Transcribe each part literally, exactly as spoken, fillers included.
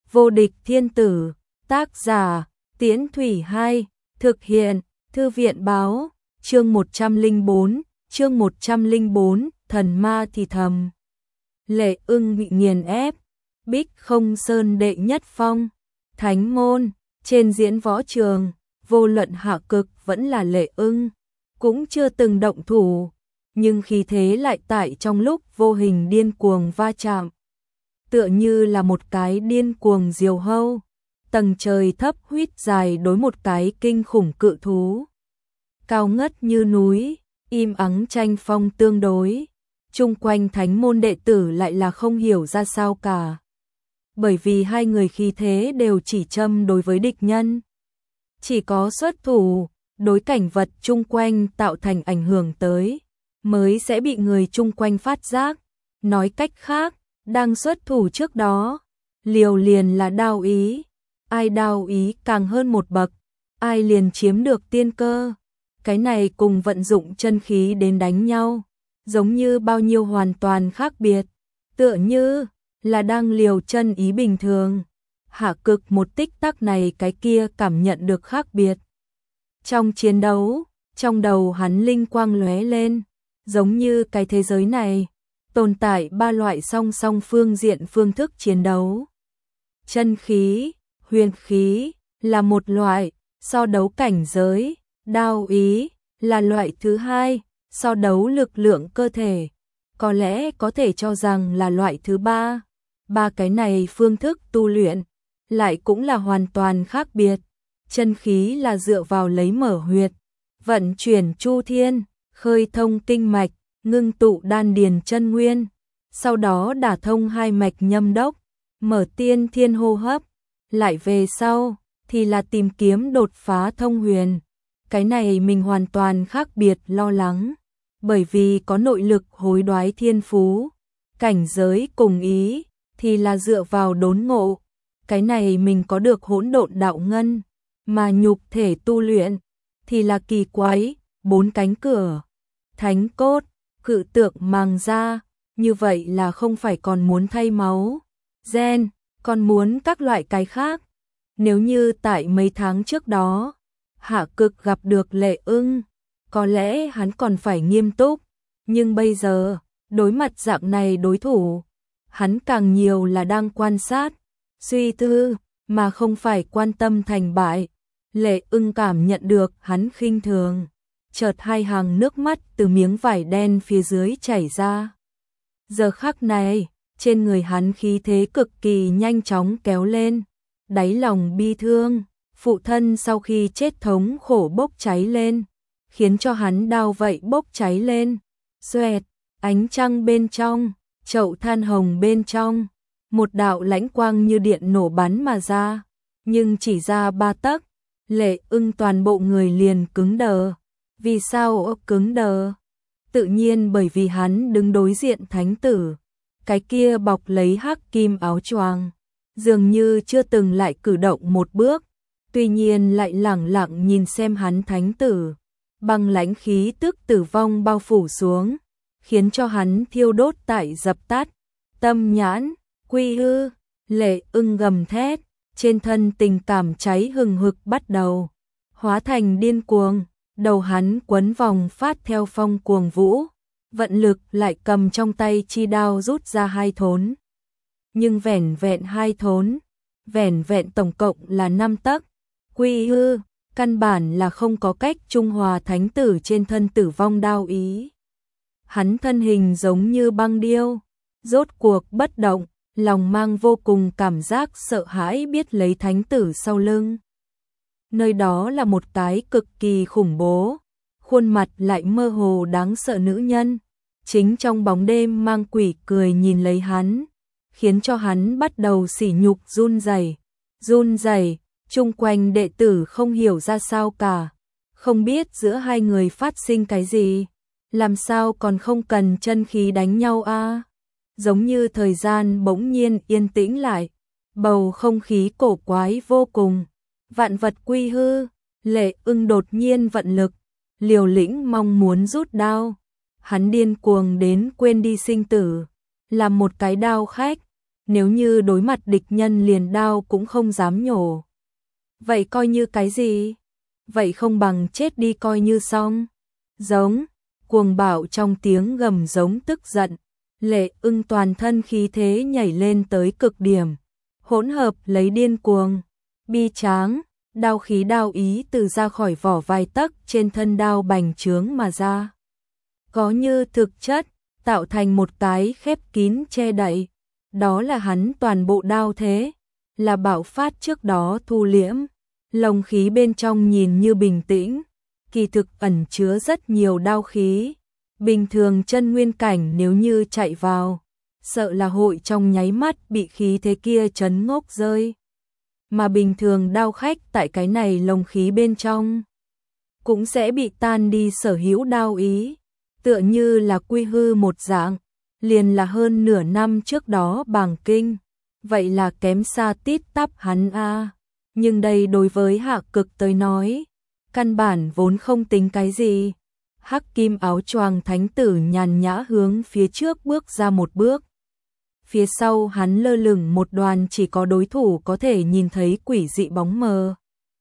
Vô địch thiên tử, tác giả, Tiễn Thủy Hai, thực hiện, Thư viện báo, chương một trăm lẻ bốn, chương một trăm lẻ bốn, thần ma thì thầm. Lệ Ưng bị nghiền ép, Bích Không Sơn đệ nhất phong, Thánh môn, trên diễn võ trường, vô luận hạ cực vẫn là Lệ Ưng, cũng chưa từng động thủ, nhưng khí thế lại tại trong lúc vô hình điên cuồng va chạm. Tựa như là một cái điên cuồng diều hâu, tầng trời thấp huýt dài đối một cái kinh khủng cự thú. Cao ngất như núi, im ắng tranh phong tương đối, chung quanh thánh môn đệ tử lại là không hiểu ra sao cả. Bởi vì hai người khí thế đều chỉ châm đối với địch nhân. Chỉ có xuất thủ, đối cảnh vật chung quanh tạo thành ảnh hưởng tới, mới sẽ bị người chung quanh phát giác. Nói cách khác, đang xuất thủ trước đó, liều liền là đao ý, ai đao ý càng hơn một bậc, ai liền chiếm được tiên cơ. Cái này cùng vận dụng chân khí đến đánh nhau, giống như bao nhiêu hoàn toàn khác biệt, tựa như là đang liều chân ý bình thường. Hạ cực một tích tắc này cái kia cảm nhận được khác biệt. Trong chiến đấu, trong đầu hắn linh quang lóe lên, giống như cái thế giới này tồn tại ba loại song song phương diện phương thức chiến đấu. Chân khí, huyền khí là một loại, so đấu cảnh giới, đao ý là loại thứ hai, so đấu lực lượng cơ thể, có lẽ có thể cho rằng là loại thứ ba. Ba cái này phương thức tu luyện lại cũng là hoàn toàn khác biệt. Chân khí là dựa vào lấy mở huyệt, vận chuyển chu thiên, khơi thông kinh mạch, ngưng tụ đan điền chân nguyên, sau đó đả thông hai mạch nhâm đốc, mở tiên thiên hô hấp, lại về sau thì là tìm kiếm đột phá thông huyền. Cái này mình hoàn toàn khác biệt lo lắng, bởi vì có nội lực hối đoái thiên phú, cảnh giới cùng ý thì là dựa vào đốn ngộ. Cái này mình có được hỗn độn đạo ngân, mà nhục thể tu luyện thì là kỳ quái, bốn cánh cửa, thánh cốt, cự tượng màng da, như vậy là không phải còn muốn thay máu, gen, còn muốn các loại cái khác. Nếu như tại mấy tháng trước đó, Hạ cực gặp được Lệ Ưng, có lẽ hắn còn phải nghiêm túc, nhưng bây giờ, đối mặt dạng này đối thủ, hắn càng nhiều là đang quan sát, suy tư, mà không phải quan tâm thành bại. Lệ Ưng cảm nhận được hắn khinh thường, chợt hai hàng nước mắt từ miếng vải đen phía dưới chảy ra. Giờ khắc này, trên người hắn khí thế cực kỳ nhanh chóng kéo lên, đáy lòng bi thương, phụ thân sau khi chết thống khổ bốc cháy lên, khiến cho hắn đau vậy bốc cháy lên. Xoẹt, ánh trăng bên trong, chậu than hồng bên trong, một đạo lãnh quang như điện nổ bắn mà ra, nhưng chỉ ra ba tấc, Lệ Ưng toàn bộ người liền cứng đờ. Vì sao cứng đờ? Tự nhiên bởi vì hắn đứng đối diện thánh tử, cái kia bọc lấy hắc kim áo choàng, dường như chưa từng lại cử động một bước, tuy nhiên lại lẳng lặng nhìn xem hắn thánh tử, băng lãnh khí tức tử vong bao phủ xuống, khiến cho hắn thiêu đốt tại dập tắt. Tâm nhãn, quy hư, Lệ Ưng gầm thét, trên thân tình cảm cháy hừng hực bắt đầu, hóa thành điên cuồng, đầu hắn quấn vòng phát theo phong cuồng vũ, vận lực lại cầm trong tay chi đao rút ra hai thốn. Nhưng vẻn vẹn hai thốn, vẻn vẹn tổng cộng là năm tấc, quy hư, căn bản là không có cách trung hòa thánh tử trên thân tử vong đao ý. Hắn thân hình giống như băng điêu, rốt cuộc bất động, lòng mang vô cùng cảm giác sợ hãi biết lấy thánh tử sau lưng. Nơi đó là một cái cực kỳ khủng bố, khuôn mặt lại mơ hồ đáng sợ nữ nhân, chính trong bóng đêm mang quỷ cười nhìn lấy hắn, khiến cho hắn bắt đầu sỉ nhục run rẩy, run rẩy, chung quanh đệ tử không hiểu ra sao cả, không biết giữa hai người phát sinh cái gì, làm sao còn không cần chân khí đánh nhau a? À? Giống như thời gian bỗng nhiên yên tĩnh lại, bầu không khí cổ quái vô cùng, vạn vật quy hư. Lệ Ưng đột nhiên vận lực, liều lĩnh mong muốn rút đao, hắn điên cuồng đến quên đi sinh tử, làm một cái đao khách, nếu như đối mặt địch nhân liền đao cũng không dám nhổ. Vậy coi như cái gì? Vậy không bằng chết đi coi như xong. Giống, cuồng bạo trong tiếng gầm giống tức giận, Lệ Ưng toàn thân khí thế nhảy lên tới cực điểm, hỗn hợp lấy điên cuồng, bi tráng, đao khí đao ý từ ra khỏi vỏ vài tấc trên thân đao bành trướng mà ra. Có như thực chất, tạo thành một cái khép kín che đậy, đó là hắn toàn bộ đao thế, là bạo phát trước đó thu liễm, lồng khí bên trong nhìn như bình tĩnh, kỳ thực ẩn chứa rất nhiều đao khí. Bình thường chân nguyên cảnh nếu như chạy vào, sợ là hội trong nháy mắt bị khí thế kia chấn ngốc rơi. Mà bình thường đao khách tại cái này lồng khí bên trong, cũng sẽ bị tan đi sở hữu đao ý, tựa như là quy hư một dạng, liền là hơn nửa năm trước đó bàng kinh, vậy là kém xa tít tắp hắn a. Nhưng đây đối với Hạ Cực tới nói, căn bản vốn không tính cái gì. Hắc kim áo choàng thánh tử nhàn nhã hướng phía trước bước ra một bước. Phía sau hắn lơ lửng một đoàn chỉ có đối thủ có thể nhìn thấy quỷ dị bóng mờ.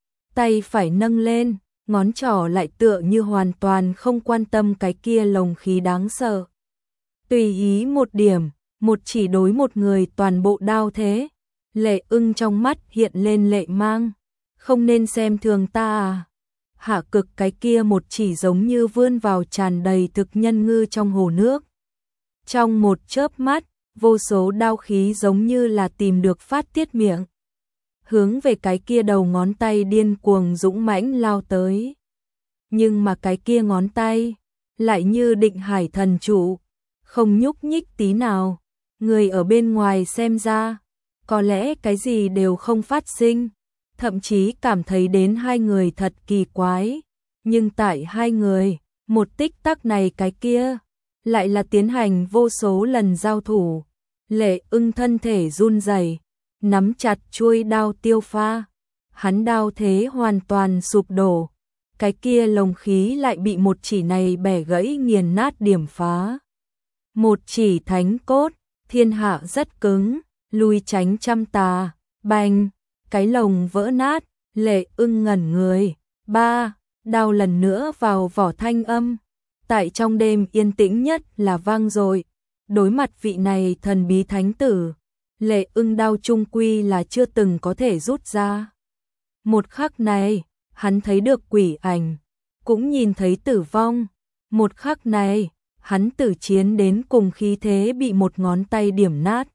Tay phải nâng lên, ngón trỏ lại tựa như hoàn toàn không quan tâm cái kia lồng khí đáng sợ. Tùy ý một điểm, một chỉ đối một người toàn bộ đao thế. Lệ Ưng trong mắt hiện lên lệ mang. Không nên xem thường ta à. Hạ Cực cái kia một chỉ giống như vươn vào tràn đầy thực nhân ngư trong hồ nước. Trong một chớp mắt, vô số đao khí giống như là tìm được phát tiết miệng. Hướng về cái kia đầu ngón tay điên cuồng dũng mãnh lao tới. Nhưng mà cái kia ngón tay, lại như định hải thần trụ, không nhúc nhích tí nào. Người ở bên ngoài xem ra, có lẽ cái gì đều không phát sinh. Thậm chí cảm thấy đến hai người thật kỳ quái, nhưng tại hai người, một tích tắc này cái kia, lại là tiến hành vô số lần giao thủ. Lệ Ưng thân thể run rẩy, nắm chặt chuôi đao tiêu pha, hắn đao thế hoàn toàn sụp đổ, cái kia lồng khí lại bị một chỉ này bẻ gãy nghiền nát điểm phá. Một chỉ thánh cốt, thiên hạ rất cứng, lui tránh trăm tà, bành. Cái lồng vỡ nát, Lệ Ưng ngẩn người, ba, đao lần nữa vào vỏ thanh âm, tại trong đêm yên tĩnh nhất là vang dội. Đối mặt vị này thần bí thánh tử, Lệ Ưng đao trung quy là chưa từng có thể rút ra. Một khắc này, hắn thấy được quỷ ảnh, cũng nhìn thấy tử vong. Một khắc này, hắn tử chiến đến cùng khí thế bị một ngón tay điểm nát.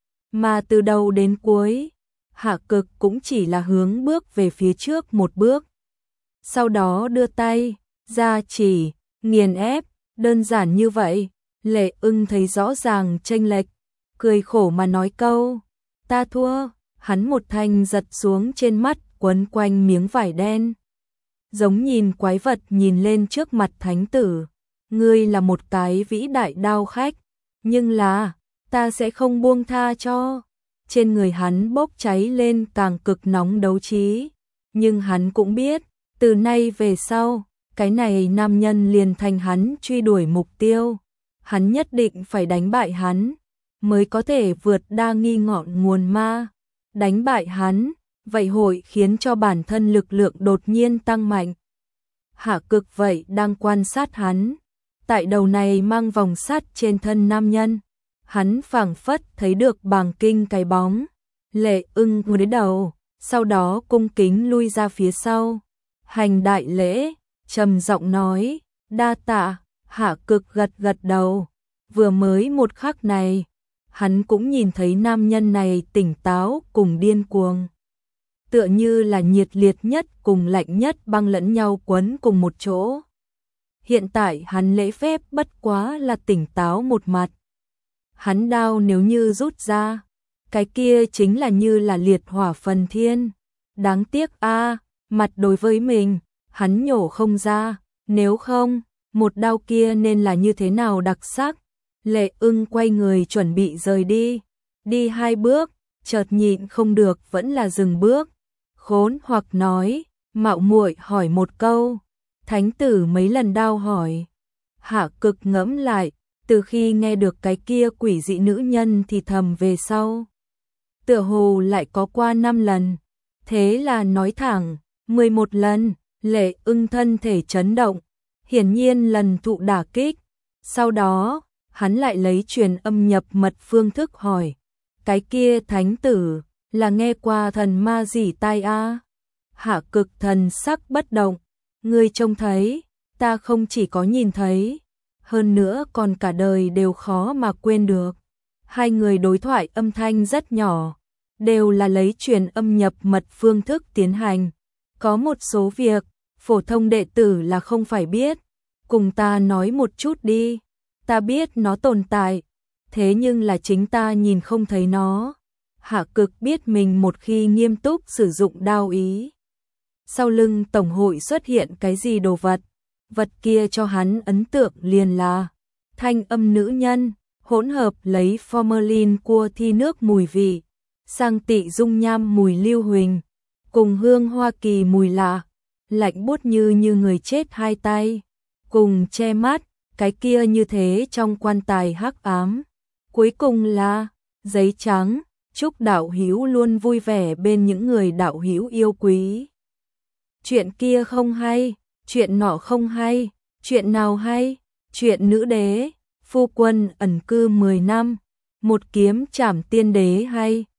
Mà từ đầu đến cuối, Hạ Cực cũng chỉ là hướng bước về phía trước một bước. Sau đó đưa tay, ra chỉ, nghiền ép, đơn giản như vậy. Lệ Ưng thấy rõ ràng chênh lệch, cười khổ mà nói câu, ta thua. Hắn một thanh giật xuống trên mắt quấn quanh miếng vải đen. Giống nhìn quái vật nhìn lên trước mặt thánh tử. Ngươi là một cái vĩ đại đao khách, nhưng là, ta sẽ không buông tha cho. Trên người hắn bốc cháy lên càng cực nóng đấu trí, nhưng hắn cũng biết, từ nay về sau, cái này nam nhân liền thành hắn truy đuổi mục tiêu. Hắn nhất định phải đánh bại hắn, mới có thể vượt đa nghi ngọn nguồn ma. Đánh bại hắn, vậy hội khiến cho bản thân lực lượng đột nhiên tăng mạnh. Hạ Cực vậy đang quan sát hắn, tại đầu này mang vòng sắt trên thân nam nhân. Hắn phảng phất thấy được bàng kinh cái bóng. Lệ Ưng cúi đầu, sau đó cung kính lui ra phía sau. Hành đại lễ, trầm giọng nói, đa tạ. Hạ Cực gật gật đầu. Vừa mới một khắc này, hắn cũng nhìn thấy nam nhân này tỉnh táo cùng điên cuồng. Tựa như là nhiệt liệt nhất cùng lạnh nhất băng lẫn nhau quấn cùng một chỗ. Hiện tại hắn lễ phép bất quá là tỉnh táo một mặt. Hắn đao nếu như rút ra, cái kia chính là như là liệt hỏa phần thiên. Đáng tiếc a, mặt đối với mình, hắn nhổ không ra, nếu không, một đao kia nên là như thế nào đặc sắc. Lệ Ưng quay người chuẩn bị rời đi, đi hai bước, chợt nhịn không được vẫn là dừng bước. Khốn hoặc nói, mạo muội hỏi một câu. Thánh tử mấy lần đao hỏi. Hạ Cực ngẫm lại, từ khi nghe được cái kia quỷ dị nữ nhân thì thầm về sau, tựa hồ lại có qua năm lần. Thế là nói thẳng, mười một lần, Lệ Ưng thân thể chấn động, hiển nhiên lần thụ đả kích. Sau đó, hắn lại lấy truyền âm nhập mật phương thức hỏi, cái kia thánh tử, là nghe qua thần ma gì tai a? Hạ Cực thần sắc bất động, ngươi trông thấy, ta không chỉ có nhìn thấy, hơn nữa còn cả đời đều khó mà quên được. Hai người đối thoại âm thanh rất nhỏ, đều là lấy truyền âm nhập mật phương thức tiến hành. Có một số việc, phổ thông đệ tử là không phải biết, cùng ta nói một chút đi, ta biết nó tồn tại, thế nhưng là chính ta nhìn không thấy nó. Hạ Cực biết mình một khi nghiêm túc sử dụng đao ý, sau lưng tổng hội xuất hiện cái gì đồ vật, vật kia cho hắn ấn tượng liền là thanh âm nữ nhân, hỗn hợp lấy formalin cua thi nước mùi vị, sang tị dung nham mùi lưu huỳnh, cùng hương Hoa Kỳ mùi lạ, lạnh buốt như như người chết hai tay, cùng che mắt, cái kia như thế trong quan tài hắc ám. Cuối cùng là giấy trắng, chúc đạo hữu luôn vui vẻ bên những người đạo hữu yêu quý. Chuyện kia không hay, chuyện nọ không hay, chuyện nào hay? Chuyện nữ đế, phu quân ẩn cư mười năm, một kiếm trảm tiên đế hay?